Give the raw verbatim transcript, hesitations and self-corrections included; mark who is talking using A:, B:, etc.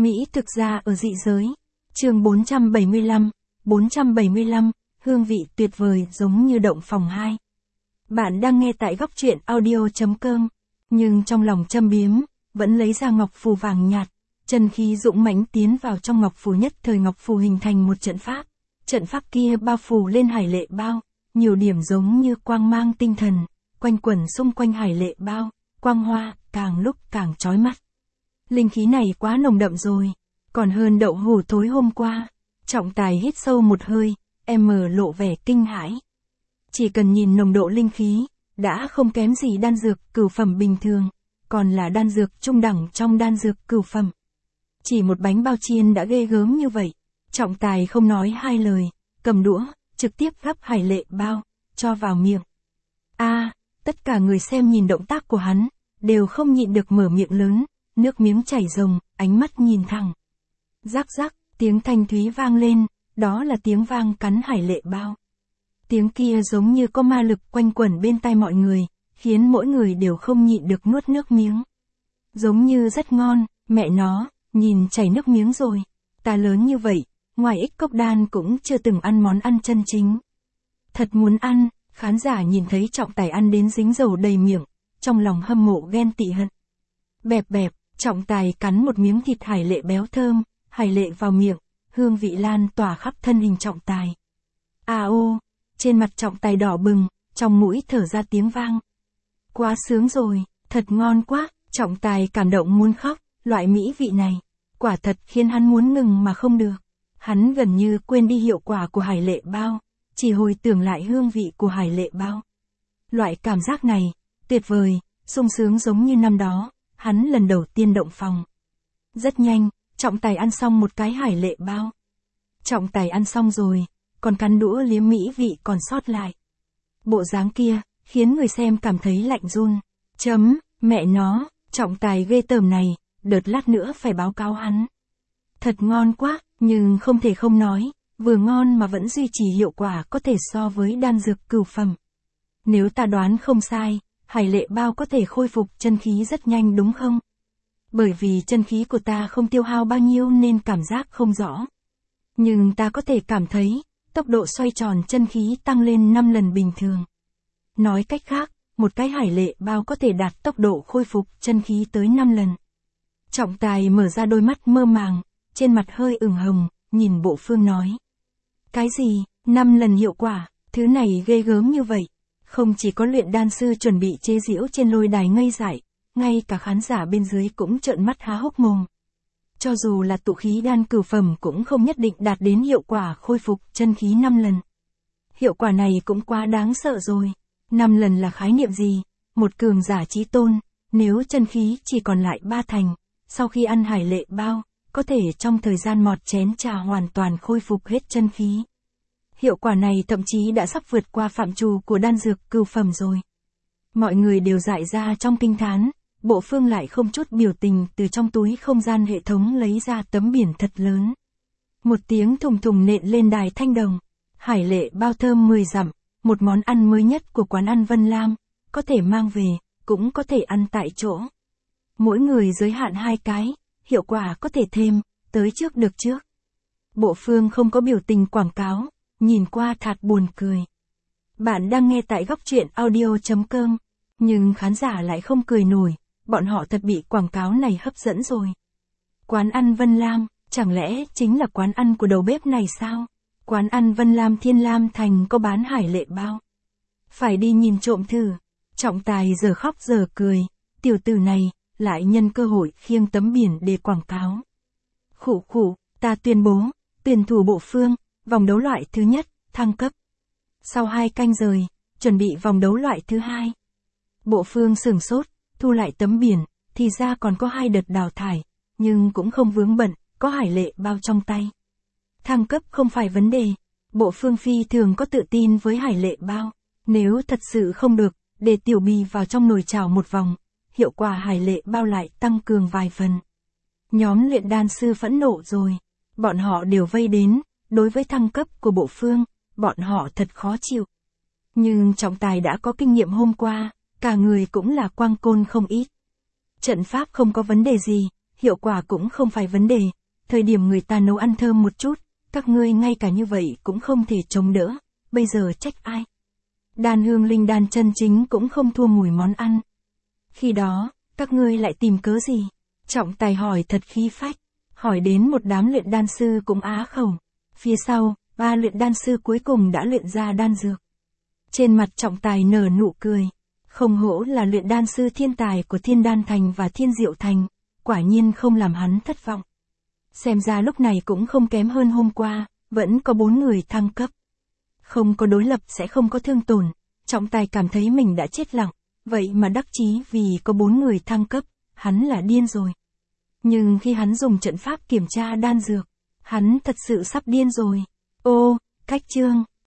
A: Mỹ thực ra ở dị giới. Chương bốn trăm bảy mươi lăm, bốn trăm bảy mươi lăm, hương vị tuyệt vời giống như động phòng hai. Bạn đang nghe tại góc truyện audio chấm com, nhưng trong lòng châm biếm, vẫn lấy ra ngọc phù vàng nhạt, chân khí dũng mãnh tiến vào trong ngọc phù, nhất thời ngọc phù hình thành một trận pháp. Trận pháp kia bao phủ lên hải lệ bao, nhiều điểm giống như quang mang tinh thần, quanh quẩn xung quanh hải lệ bao, quang hoa càng lúc càng chói mắt. Linh khí này quá nồng đậm rồi, còn hơn đậu hủ thối hôm qua. Trọng Tài hít sâu một hơi, em mở lộ vẻ kinh hãi. Chỉ cần nhìn nồng độ linh khí, đã không kém gì đan dược cửu phẩm bình thường, còn là đan dược trung đẳng trong đan dược cửu phẩm. Chỉ một bánh bao chiên đã ghê gớm như vậy. Trọng Tài không nói hai lời, cầm đũa, trực tiếp gắp hải lệ bao, cho vào miệng. A, à, tất cả người xem nhìn động tác của hắn, đều không nhịn được mở miệng lớn, nước miếng chảy ròng, ánh mắt nhìn thẳng. Rắc rắc, tiếng thanh thúy vang lên, đó là tiếng vang cắn hải lệ bao. Tiếng kia giống như có ma lực quanh quẩn bên tai mọi người, khiến mỗi người đều không nhịn được nuốt nước miếng. Giống như rất ngon, mẹ nó, nhìn chảy nước miếng rồi. Ta lớn như vậy, ngoài ích cốc đan cũng chưa từng ăn món ăn chân chính. Thật muốn ăn, khán giả nhìn thấy Trọng Tài ăn đến dính dầu đầy miệng, trong lòng hâm mộ ghen tị hận. Bẹp bẹp, Trọng Tài cắn một miếng thịt hải lệ béo thơm, hải lệ vào miệng, hương vị lan tỏa khắp thân hình Trọng Tài. À ô, trên mặt Trọng Tài đỏ bừng, trong mũi thở ra tiếng vang. Quá sướng rồi, thật ngon quá, Trọng Tài cảm động muốn khóc, loại mỹ vị này, quả thật khiến hắn muốn ngừng mà không được. Hắn gần như quên đi hiệu quả của hải lệ bao, chỉ hồi tưởng lại hương vị của hải lệ bao. Loại cảm giác này, tuyệt vời, sung sướng giống như năm đó, hắn lần đầu tiên động phòng. Rất nhanh, Trọng Tài ăn xong một cái hải lệ bao. Trọng Tài ăn xong rồi, còn cắn đũa liếm mỹ vị còn sót lại. Bộ dáng kia, khiến người xem cảm thấy lạnh run. Chấm, mẹ nó, Trọng Tài ghê tởm này, đợt lát nữa phải báo cáo hắn. Thật ngon quá, nhưng không thể không nói, vừa ngon mà vẫn duy trì hiệu quả có thể so với đan dược cửu phẩm. Nếu ta đoán không sai, hải lệ bao có thể khôi phục chân khí rất nhanh đúng không? Bởi vì chân khí của ta không tiêu hao bao nhiêu nên cảm giác không rõ. Nhưng ta có thể cảm thấy, tốc độ xoay tròn chân khí tăng lên năm lần bình thường. Nói cách khác, một cái hải lệ bao có thể đạt tốc độ khôi phục chân khí tới năm lần. Trọng Tài mở ra đôi mắt mơ màng, trên mặt hơi ửng hồng, nhìn Bộ Phương nói. Cái gì, năm lần hiệu quả, thứ này ghê gớm như vậy. Không chỉ có luyện đan sư chuẩn bị chế giễu trên lôi đài ngây dại, ngay cả khán giả bên dưới cũng trợn mắt há hốc mồm. Cho dù là tụ khí đan cửu phẩm cũng không nhất định đạt đến hiệu quả khôi phục chân khí năm lần. Hiệu quả này cũng quá đáng sợ rồi. năm lần là khái niệm gì? Một cường giả chí tôn, nếu chân khí chỉ còn lại ba thành, sau khi ăn hải lệ bao, có thể trong thời gian mọt chén trà hoàn toàn khôi phục hết chân khí. Hiệu quả này thậm chí đã sắp vượt qua phạm trù của đan dược cửu phẩm rồi. Mọi người đều dại ra trong kinh thán, Bộ Phương lại không chút biểu tình từ trong túi không gian hệ thống lấy ra tấm biển thật lớn. Một tiếng thùng thùng nện lên đài thanh đồng. Hải lệ bao thơm mười dặm, một món ăn mới nhất của quán ăn Vân Lam, có thể mang về, cũng có thể ăn tại chỗ. Mỗi người giới hạn hai cái, hiệu quả có thể thêm, tới trước được trước. Bộ Phương không có biểu tình quảng cáo, nhìn qua thật buồn cười. Bạn đang nghe tại góc truyện audio chấm com, nhưng khán giả lại không cười nổi, bọn họ thật bị quảng cáo này hấp dẫn rồi. Quán ăn Vân Lam, chẳng lẽ chính là quán ăn của đầu bếp này sao? Quán ăn Vân Lam Thiên Lam Thành có bán hải lệ bao. Phải đi nhìn trộm thử. Trọng Tài giờ khóc giờ cười, tiểu tử này, lại nhân cơ hội khiêng tấm biển để quảng cáo. Khụ khụ, ta tuyên bố, tuyển thủ Bộ Phương, vòng đấu loại thứ nhất, thăng cấp. Sau hai canh rời, chuẩn bị vòng đấu loại thứ hai. Bộ Phương sửng sốt, thu lại tấm biển, thì ra còn có hai đợt đào thải, nhưng cũng không vướng bận, có hải lệ bao trong tay. Thăng cấp không phải vấn đề, Bộ Phương phi thường có tự tin với hải lệ bao. Nếu thật sự không được, để tiểu bì vào trong nồi chảo một vòng, hiệu quả hải lệ bao lại tăng cường vài phần. Nhóm luyện đan sư phẫn nộ rồi, bọn họ đều vây đến, đối với thăng cấp của Bộ Phương, bọn họ thật khó chịu. Nhưng Trọng Tài đã có kinh nghiệm hôm qua, cả người cũng là quang côn không ít. Trận pháp không có vấn đề gì, hiệu quả cũng không phải vấn đề, thời điểm người ta nấu ăn thơm một chút, các ngươi ngay cả như vậy cũng không thể chống đỡ, bây giờ trách ai? Đan hương linh đan chân chính cũng không thua mùi món ăn. Khi đó, các ngươi lại tìm cớ gì? Trọng tài hỏi thật khí phách, hỏi đến một đám luyện đan sư cũng á khẩu. Phía sau, ba luyện đan sư cuối cùng đã luyện ra đan dược. Trên mặt trọng tài nở nụ cười. Không hổ là luyện đan sư thiên tài của Thiên Đan Thành và Thiên Diệu Thành, quả nhiên không làm hắn thất vọng. Xem ra lúc này cũng không kém hơn hôm qua, vẫn có bốn người thăng cấp. Không có đối lập sẽ không có thương tổn, trọng tài cảm thấy mình đã chết lặng, vậy mà đắc chí vì có bốn người thăng cấp, hắn là điên rồi. Nhưng khi hắn dùng trận pháp kiểm tra đan dược, hắn thật sự sắp điên rồi. Ô, cách chương.